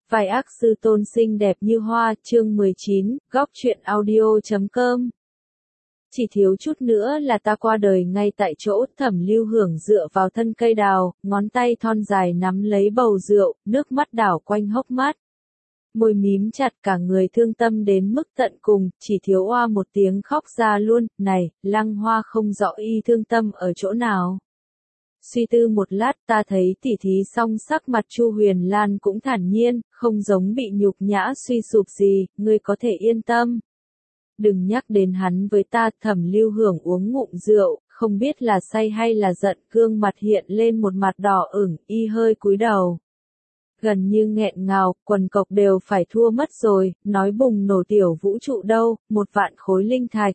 Vai ác sư tôn xinh đẹp như hoa, chương 19, góc truyện audio.com. Chỉ thiếu chút nữa là ta qua đời ngay tại chỗ. Thẩm Lưu Hưởng dựa vào thân cây đào, ngón tay thon dài nắm lấy bầu rượu, nước mắt đảo quanh hốc mắt. Môi mím chặt, cả người thương tâm đến mức tận cùng, chỉ thiếu oa một tiếng khóc ra luôn. Này, Lăng Hoa không rõ y thương tâm ở chỗ nào. Suy tư một lát, ta thấy tỉ thí xong sắc mặt Chu Huyền Lan cũng thản nhiên, không giống bị nhục nhã suy sụp gì, ngươi có thể yên tâm. Đừng nhắc đến hắn với ta. Thẩm Lưu Hưởng uống ngụm rượu, không biết là say hay là giận, gương mặt hiện lên một mặt đỏ ửng, y hơi cúi đầu. Gần như nghẹn ngào, quần cộc đều phải thua mất rồi, nói bùng nổ tiểu vũ trụ đâu, 1.000.000 khối linh thạch.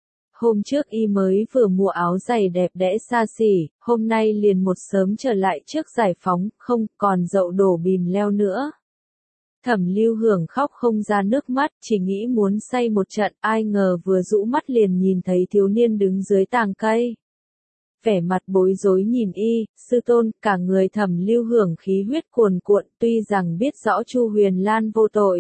Hôm trước y mới vừa mua áo giày đẹp đẽ xa xỉ, hôm nay liền một sớm trở lại trước giải phóng, không còn dậu đổ bìm leo nữa. Thẩm Lưu Hưởng khóc không ra nước mắt, chỉ nghĩ muốn say một trận, ai ngờ vừa rũ mắt liền nhìn thấy thiếu niên đứng dưới tàng cây. Vẻ mặt bối rối nhìn y, sư tôn, cả người Thẩm Lưu Hưởng khí huyết cuồn cuộn, tuy rằng biết rõ Chu Huyền Lan vô tội.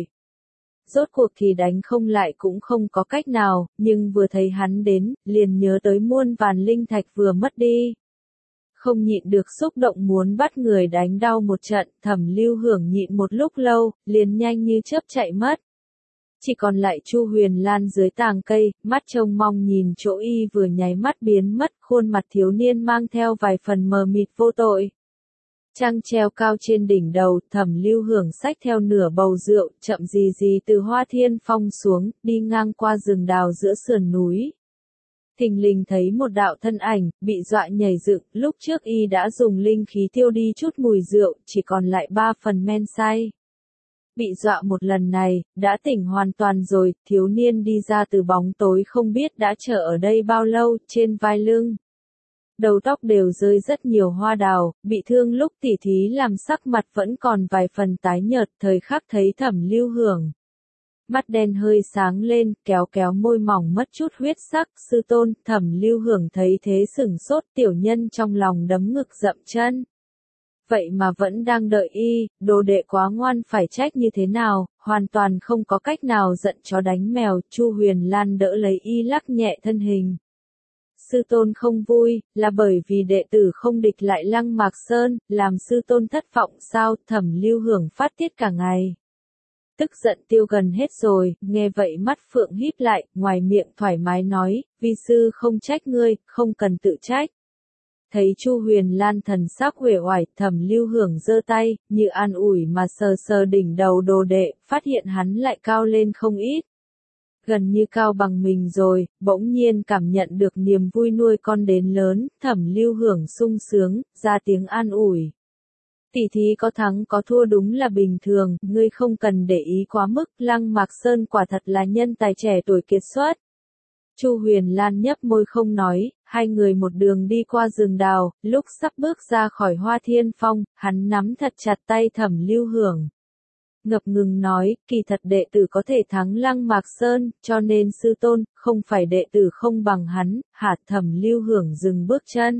Rốt cuộc thì đánh không lại cũng không có cách nào, nhưng vừa thấy hắn đến, liền nhớ tới muôn vàn linh thạch vừa mất đi. Không nhịn được xúc động muốn bắt người đánh đau một trận. Thẩm Lưu Hưởng nhịn một lúc lâu, liền nhanh như chớp chạy mất. Chỉ còn lại Chu Huyền Lan dưới tàng cây, mắt trông mong nhìn chỗ y vừa nháy mắt biến mất, khuôn mặt thiếu niên mang theo vài phần mờ mịt vô tội. Trăng treo cao trên đỉnh đầu, Thẩm Lưu Hưởng xách theo nửa bầu rượu, chậm gì gì từ Hoa Thiên Phong xuống, đi ngang qua rừng đào giữa sườn núi. Thình lình thấy một đạo thân ảnh, bị dọa nhảy dựng, lúc trước y đã dùng linh khí tiêu đi chút mùi rượu, chỉ còn lại 3 phần men say. Bị dọa một lần này, đã tỉnh hoàn toàn rồi, thiếu niên đi ra từ bóng tối không biết đã chờ ở đây bao lâu, trên vai lưng. Đầu tóc đều rơi rất nhiều hoa đào, bị thương lúc tỉ thí làm sắc mặt vẫn còn vài phần tái nhợt, thời khắc thấy Thẩm Lưu Hưởng. Mắt đen hơi sáng lên, kéo kéo môi mỏng mất chút huyết sắc, sư tôn. Thẩm Lưu Hưởng thấy thế sửng sốt, tiểu nhân trong lòng đấm ngực dậm chân. Vậy mà vẫn đang đợi y, đồ đệ quá ngoan phải trách như thế nào, hoàn toàn không có cách nào giận chó đánh mèo. Chu Huyền Lan đỡ lấy y lắc nhẹ thân hình. Sư tôn không vui, là bởi vì đệ tử không địch lại Lăng Mạc Sơn, làm sư tôn thất vọng sao? Thẩm Lưu Hưởng phát tiết cả ngày. Tức giận tiêu gần hết rồi, nghe vậy mắt phượng híp lại, ngoài miệng thoải mái nói, vi sư không trách ngươi, không cần tự trách. Thấy Chu Huyền Lan thần sắc uể oải, Thẩm Lưu Hưởng giơ tay, như an ủi mà sờ sờ đỉnh đầu đồ đệ, phát hiện hắn lại cao lên không ít. Gần như cao bằng mình rồi, bỗng nhiên cảm nhận được niềm vui nuôi con đến lớn, Thẩm Lưu Hưởng sung sướng, ra tiếng an ủi. Tỉ thí có thắng có thua đúng là bình thường, ngươi không cần để ý quá mức, Lăng Mạc Sơn quả thật là nhân tài trẻ tuổi kiệt xuất. Chu Huyền Lan nhấp môi không nói, hai người một đường đi qua rừng đào, lúc sắp bước ra khỏi Hoa Thiên Phong, hắn nắm thật chặt tay Thẩm Lưu Hưởng. Ngập ngừng nói, kỳ thật đệ tử có thể thắng Lăng Mạc Sơn, cho nên sư tôn, không phải đệ tử không bằng hắn. Hả? Thẩm Lưu Hưởng dừng bước chân.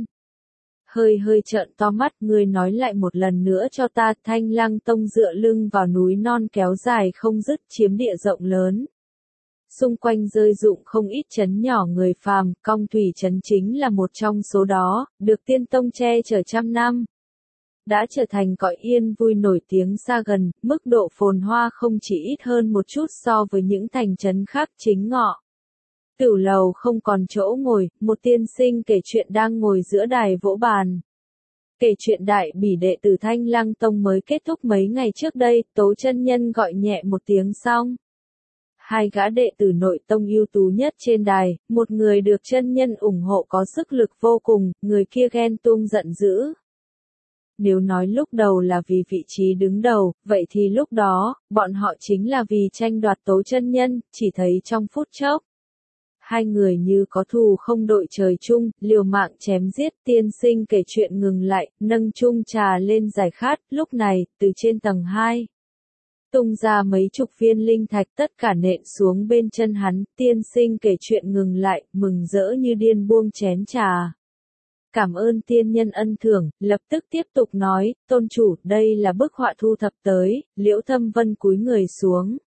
Hơi trợn to mắt, ngươi nói lại một lần nữa cho ta. Thanh Lăng Tông dựa lưng vào núi non kéo dài không dứt, chiếm địa rộng lớn. Xung quanh rơi rụng không ít trấn nhỏ người phàm, Cong Thủy trấn chính là một trong số đó, được Tiên Tông che chở trăm năm. Đã trở thành cõi yên vui nổi tiếng xa gần, mức độ phồn hoa không chỉ ít hơn một chút so với những thành trấn khác. Chính ngọ. Tửu lầu không còn chỗ ngồi, một tiên sinh kể chuyện đang ngồi giữa đài vỗ bàn. Kể chuyện đại bỉ đệ tử Thanh Lăng Tông mới kết thúc mấy ngày trước đây, Tố chân nhân gọi nhẹ một tiếng xong. Hai gã đệ tử nội tông ưu tú nhất trên đài, một người được chân nhân ủng hộ có sức lực vô cùng, người kia ghen tuông giận dữ. Nếu nói lúc đầu là vì vị trí đứng đầu, vậy thì lúc đó, bọn họ chính là vì tranh đoạt Tố chân nhân, chỉ thấy trong phút chốc. Hai người như có thù không đội trời chung, liều mạng chém giết. Tiên sinh kể chuyện ngừng lại, nâng chung trà lên giải khát, lúc này, từ trên tầng 2. Tung ra mấy chục viên linh thạch tất cả nện xuống bên chân hắn. Tiên sinh kể chuyện ngừng lại, mừng rỡ như điên buông chén trà. cảm ơn tiên nhân ân thưởng, lập tức tiếp tục nói, tôn chủ, đây là bức họa thu thập tới, Liễu Thâm Vân cúi người xuống.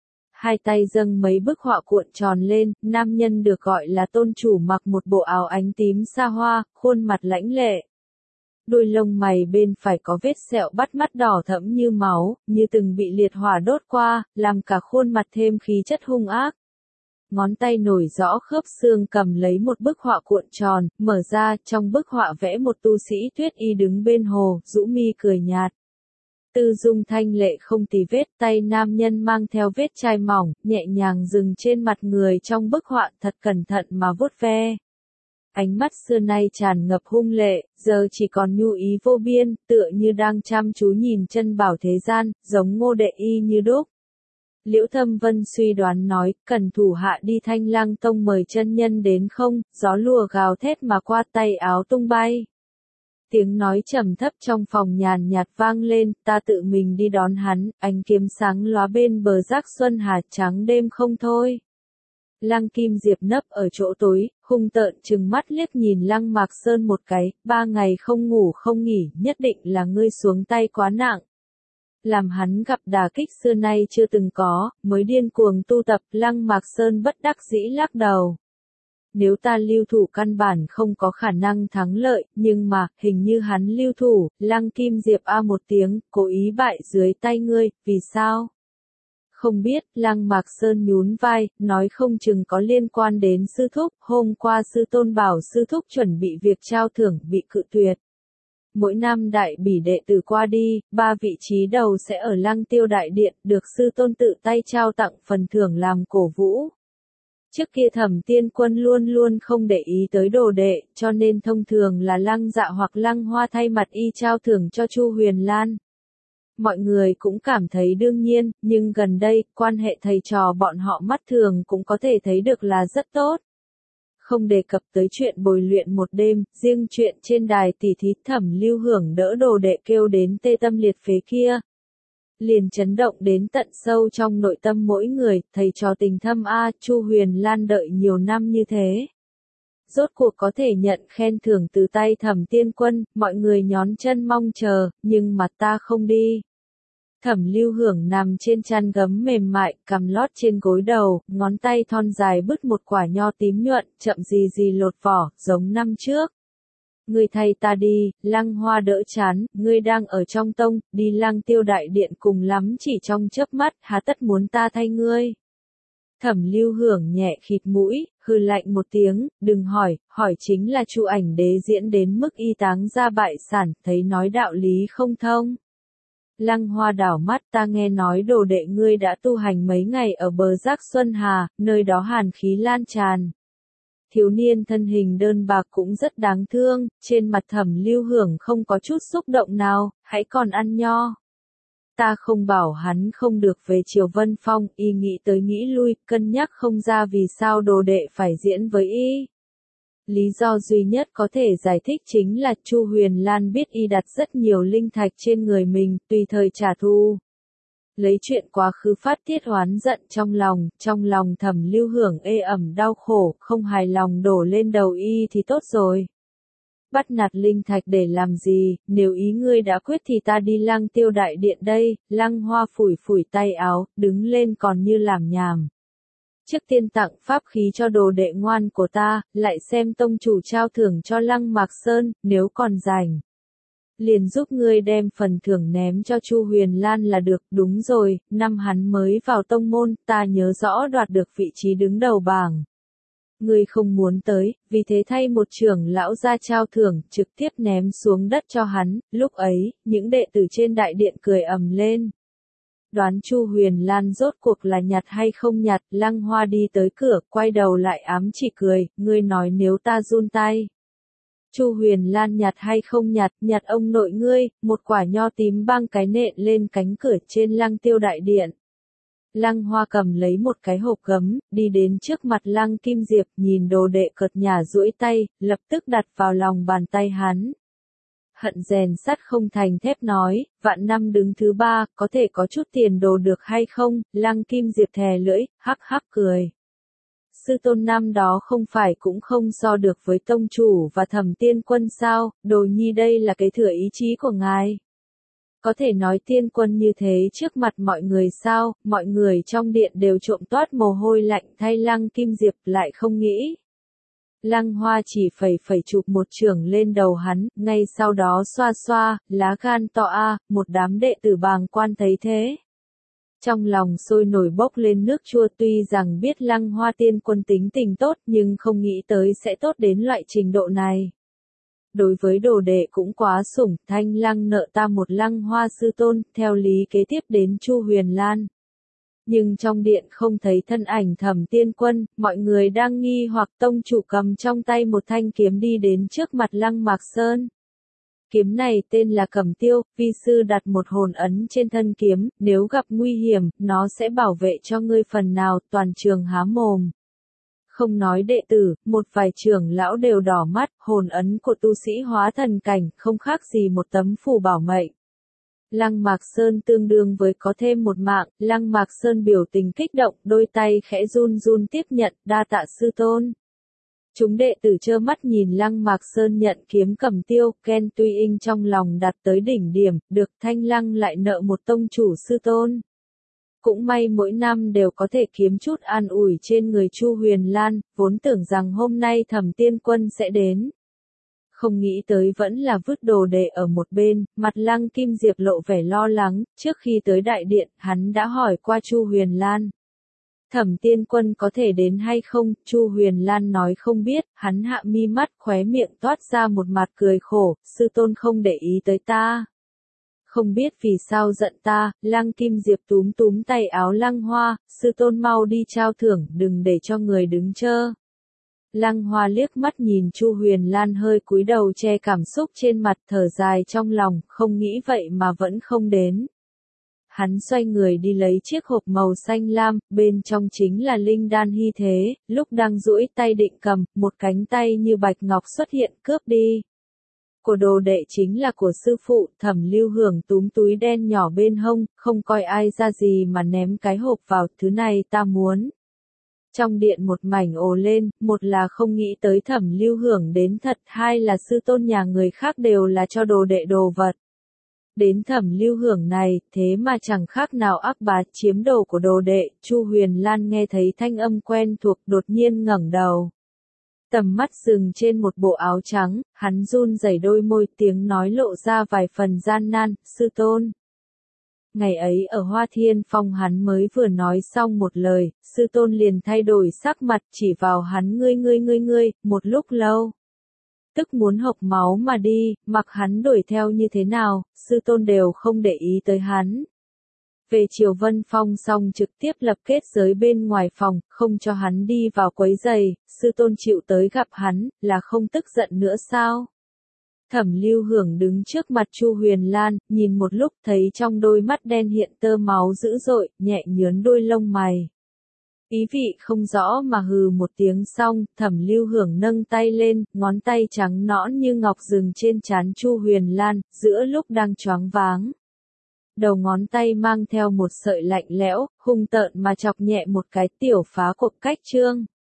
Hai tay dâng mấy bức họa cuộn tròn lên, nam nhân được gọi là tôn chủ mặc một bộ áo ánh tím xa hoa, khuôn mặt lãnh lệ. Đôi lông mày bên phải có vết sẹo bắt mắt đỏ thẫm như máu, như từng bị liệt hỏa đốt qua, làm cả khuôn mặt thêm khí chất hung ác. Ngón tay nổi rõ khớp xương cầm lấy một bức họa cuộn tròn, mở ra, trong bức họa vẽ một tu sĩ tuyết y đứng bên hồ, rũ mi cười nhạt. Tư dung thanh lệ không tì vết, tay nam nhân mang theo vết chai mỏng, nhẹ nhàng dừng trên mặt người trong bức họa, thật cẩn thận mà vuốt ve. Ánh mắt xưa nay tràn ngập hung lệ, giờ chỉ còn nhu ý vô biên, tựa như đang chăm chú nhìn chân bảo thế gian, giống Ngô Đệ Y như đúc. Liễu Thâm Vân suy đoán nói, cần thủ hạ đi Thanh Lăng Tông mời chân nhân đến không, gió lùa gào thét mà qua, tay áo tung bay. Tiếng nói trầm thấp trong phòng nhàn nhạt vang lên, ta tự mình đi đón hắn, ánh kiếm sáng lóa bên bờ rác xuân hà trắng đêm không thôi. Lăng Kim Diệp nấp ở chỗ tối, hung tợn trừng mắt liếc nhìn Lăng Mạc Sơn một cái, 3 ngày không ngủ không nghỉ, nhất định là ngươi xuống tay quá nặng. Làm hắn gặp đả kích xưa nay chưa từng có, mới điên cuồng tu tập, Lăng Mạc Sơn bất đắc dĩ lắc đầu. Nếu ta lưu thủ căn bản không có khả năng thắng lợi, nhưng mà, hình như hắn lưu thủ, Lăng Kim Diệp a một tiếng, cố ý bại dưới tay ngươi, vì sao? Không biết, Lăng Mạc Sơn nhún vai, nói không chừng có liên quan đến sư thúc, hôm qua sư tôn bảo sư thúc chuẩn bị việc trao thưởng, bị cự tuyệt. Mỗi năm đại bỉ đệ tử qua đi, 3 vị trí đầu sẽ ở Lăng Tiêu Đại Điện, được sư tôn tự tay trao tặng phần thưởng làm cổ vũ. Trước kia Thẩm Tiên Quân luôn luôn không để ý tới đồ đệ, cho nên thông thường là Lăng Dạ hoặc Lăng Hoa thay mặt y trao thưởng cho Chu Huyền Lan. Mọi người cũng cảm thấy đương nhiên, nhưng gần đây, quan hệ thầy trò bọn họ mắt thường cũng có thể thấy được là rất tốt. Không đề cập tới chuyện bồi luyện một đêm, riêng chuyện trên đài tỷ thí Thẩm Lưu Hưởng đỡ đồ đệ kêu đến tê tâm liệt phế kia. Liền chấn động đến tận sâu trong nội tâm mỗi người, thầy trò tình thâm a, Chu Huyền Lan đợi nhiều năm như thế. Rốt cuộc có thể nhận khen thưởng từ tay Thẩm Tiên Quân, mọi người nhón chân mong chờ, nhưng mà ta không đi. Thẩm Lưu Hưởng nằm trên chăn gấm mềm mại, cằm lót trên gối đầu, ngón tay thon dài bứt một quả nho tím nhuận, chậm gì gì lột vỏ, giống năm trước. Ngươi thay ta đi, Lăng Hoa đỡ chán, ngươi đang ở trong tông, đi Lăng Tiêu Đại Điện cùng lắm chỉ trong chớp mắt, há tất muốn ta thay ngươi. Thẩm Lưu Hưởng nhẹ khịt mũi, hừ lạnh một tiếng, đừng hỏi, hỏi chính là Chu Ảnh Đế diễn đến mức y táng ra bại sản, thấy nói đạo lý không thông. Lăng Hoa đảo mắt, ta nghe nói đồ đệ ngươi đã tu hành mấy ngày ở bờ rác Xuân Hà, nơi đó hàn khí lan tràn. Thiếu niên thân hình đơn bạc cũng rất đáng thương, trên mặt Thẩm Lưu Hưởng không có chút xúc động nào, hãy còn ăn nho. Ta không bảo hắn không được về Triều Vân Phong, y nghĩ tới nghĩ lui, cân nhắc không ra vì sao đồ đệ phải diễn với y. Lý do duy nhất có thể giải thích chính là Chu Huyền Lan biết y đặt rất nhiều linh thạch trên người mình, tùy thời trả thù. Lấy chuyện quá khứ phát tiết oán giận trong lòng Thẩm Lưu Hưởng ê ẩm đau khổ, không hài lòng đổ lên đầu y thì tốt rồi. Bắt nạt linh thạch để làm gì, nếu ý ngươi đã quyết thì ta đi Lăng Tiêu Đại Điện đây. Lăng Hoa phủi phủi tay áo, đứng lên còn như làm nhảm. Trước tiên tặng pháp khí cho đồ đệ ngoan của ta, lại xem tông chủ trao thưởng cho Lăng Mạc Sơn, nếu còn rảnh. Liền giúp ngươi đem phần thưởng ném cho Chu Huyền Lan là được, đúng rồi, năm hắn mới vào tông môn, ta nhớ rõ đoạt được vị trí đứng đầu bảng. Ngươi không muốn tới, vì thế thay một trưởng lão ra trao thưởng, trực tiếp ném xuống đất cho hắn, lúc ấy, những đệ tử trên đại điện cười ầm lên. Đoán Chu Huyền Lan rốt cuộc là nhặt hay không nhặt, Lăng Hoa đi tới cửa, quay đầu lại ám chỉ cười, ngươi nói nếu ta run tay. Chu Huyền Lan nhặt hay không nhặt ông nội ngươi, một quả nho tím băng cái nện lên cánh cửa trên Lăng Tiêu Đại Điện. Lăng Hoa cầm lấy một cái hộp gấm, đi đến trước mặt Lăng Kim Diệp, nhìn đồ đệ cợt nhả duỗi tay, lập tức đặt vào lòng bàn tay hắn. Hận rèn sắt không thành thép nói, vạn năm đứng thứ 3, có thể có chút tiền đồ được hay không, Lăng Kim Diệp thè lưỡi, hắc hắc cười. sư tôn năm đó không phải cũng không so được với tông chủ và Thẩm Tiên Quân sao, đồ nhi đây là kế thừa ý chí của ngài. Có thể nói Tiên Quân như thế trước mặt mọi người sao, mọi người trong điện đều trộm toát mồ hôi lạnh thay Lăng Kim Diệp lại không nghĩ. Lăng Hoa chỉ phẩy chụp một chưởng lên đầu hắn, ngay sau đó xoa xoa, lá gan to a, một đám đệ tử bàng quan thấy thế. Trong lòng sôi nổi bốc lên nước chua, tuy rằng biết Lăng Hoa Tiên Quân tính tình tốt nhưng không nghĩ tới sẽ tốt đến loại trình độ này. Đối với đồ đệ cũng quá sủng, Thanh Lăng nợ ta một Lăng Hoa sư tôn, theo lý kế tiếp đến Chu Huyền Lan. Nhưng trong điện không thấy thân ảnh Thẩm Tiên Quân, mọi người đang nghi hoặc tông chủ cầm trong tay một thanh kiếm đi đến trước mặt Lăng Mạc Sơn. Kiếm này tên là Cẩm Tiêu, vi sư đặt một hồn ấn trên thân kiếm, nếu gặp nguy hiểm, nó sẽ bảo vệ cho ngươi phần nào, toàn trường há mồm. Không nói đệ tử, một vài trưởng lão đều đỏ mắt, hồn ấn của tu sĩ hóa thần cảnh, không khác gì một tấm phù bảo mệnh. Lăng Mạc Sơn tương đương với có thêm một mạng, Lăng Mạc Sơn biểu tình kích động, đôi tay khẽ run run tiếp nhận, đa tạ sư tôn. Chúng đệ tử trơ mắt nhìn Lăng Mạc Sơn nhận kiếm Cẩm Tiêu, Ken Tuy In trong lòng đặt tới đỉnh điểm, được Thanh Lăng lại nợ một tông chủ sư tôn. Cũng may mỗi năm đều có thể kiếm chút an ủi trên người Chu Huyền Lan, vốn tưởng rằng hôm nay Thẩm Tiên Quân sẽ đến. Không nghĩ tới vẫn là vứt đồ đệ ở một bên, mặt Lăng Kim Diệp lộ vẻ lo lắng, trước khi tới đại điện, hắn đã hỏi qua Chu Huyền Lan. Thẩm Tiên Quân có thể đến hay không, Chu Huyền Lan nói không biết, hắn hạ mi mắt khóe miệng toát ra một mặt cười khổ, sư tôn không để ý tới ta. Không biết vì sao giận ta, Lăng Kim Diệp túm túm tay áo Lăng Hoa, sư tôn mau đi trao thưởng, đừng để cho người đứng chơ. Lăng Hoa liếc mắt nhìn Chu Huyền Lan hơi cúi đầu che cảm xúc trên mặt, thở dài trong lòng, không nghĩ vậy mà vẫn không đến. Hắn xoay người đi lấy chiếc hộp màu xanh lam, bên trong chính là linh đan hy thế, lúc đang duỗi tay định cầm, một cánh tay như bạch ngọc xuất hiện cướp đi. Của đồ đệ chính là của sư phụ, Thẩm Lưu Hưởng túm túi đen nhỏ bên hông, không coi ai ra gì mà ném cái hộp vào, thứ này ta muốn. Trong điện một mảnh ồ lên, một là không nghĩ tới Thẩm Lưu Hưởng đến thật, hai là sư tôn nhà người khác đều là cho đồ đệ đồ vật. Đến Thẩm Lưu Hưởng này, thế mà chẳng khác nào ác bá chiếm đồ của đồ đệ, Chu Huyền Lan nghe thấy thanh âm quen thuộc đột nhiên ngẩng đầu. Tầm mắt dừng trên một bộ áo trắng, hắn run rẩy đôi môi, tiếng nói lộ ra vài phần gian nan, sư tôn. Ngày ấy ở Hoa Thiên Phong hắn mới vừa nói xong một lời, sư tôn liền thay đổi sắc mặt chỉ vào hắn ngươi, một lúc lâu. Tức muốn hộc máu mà đi, mặc hắn đuổi theo như thế nào, sư tôn đều không để ý tới hắn. Về chiều Vân Phong xong trực tiếp lập kết giới bên ngoài phòng, không cho hắn đi vào quấy giày, sư tôn chịu tới gặp hắn, là không tức giận nữa sao? Thẩm Lưu Hưởng đứng trước mặt Chu Huyền Lan, nhìn một lúc thấy trong đôi mắt đen hiện tơ máu dữ dội, nhẹ nhớn đôi lông mày. Ý vị không rõ mà hừ một tiếng xong, Thẩm Lưu Hưởng nâng tay lên, ngón tay trắng nõn như ngọc dừng trên trán Chu Huyền Lan, giữa lúc đang choáng váng. Đầu ngón tay mang theo một sợi lạnh lẽo, hung tợn mà chọc nhẹ một cái tiểu phá cục cách trương.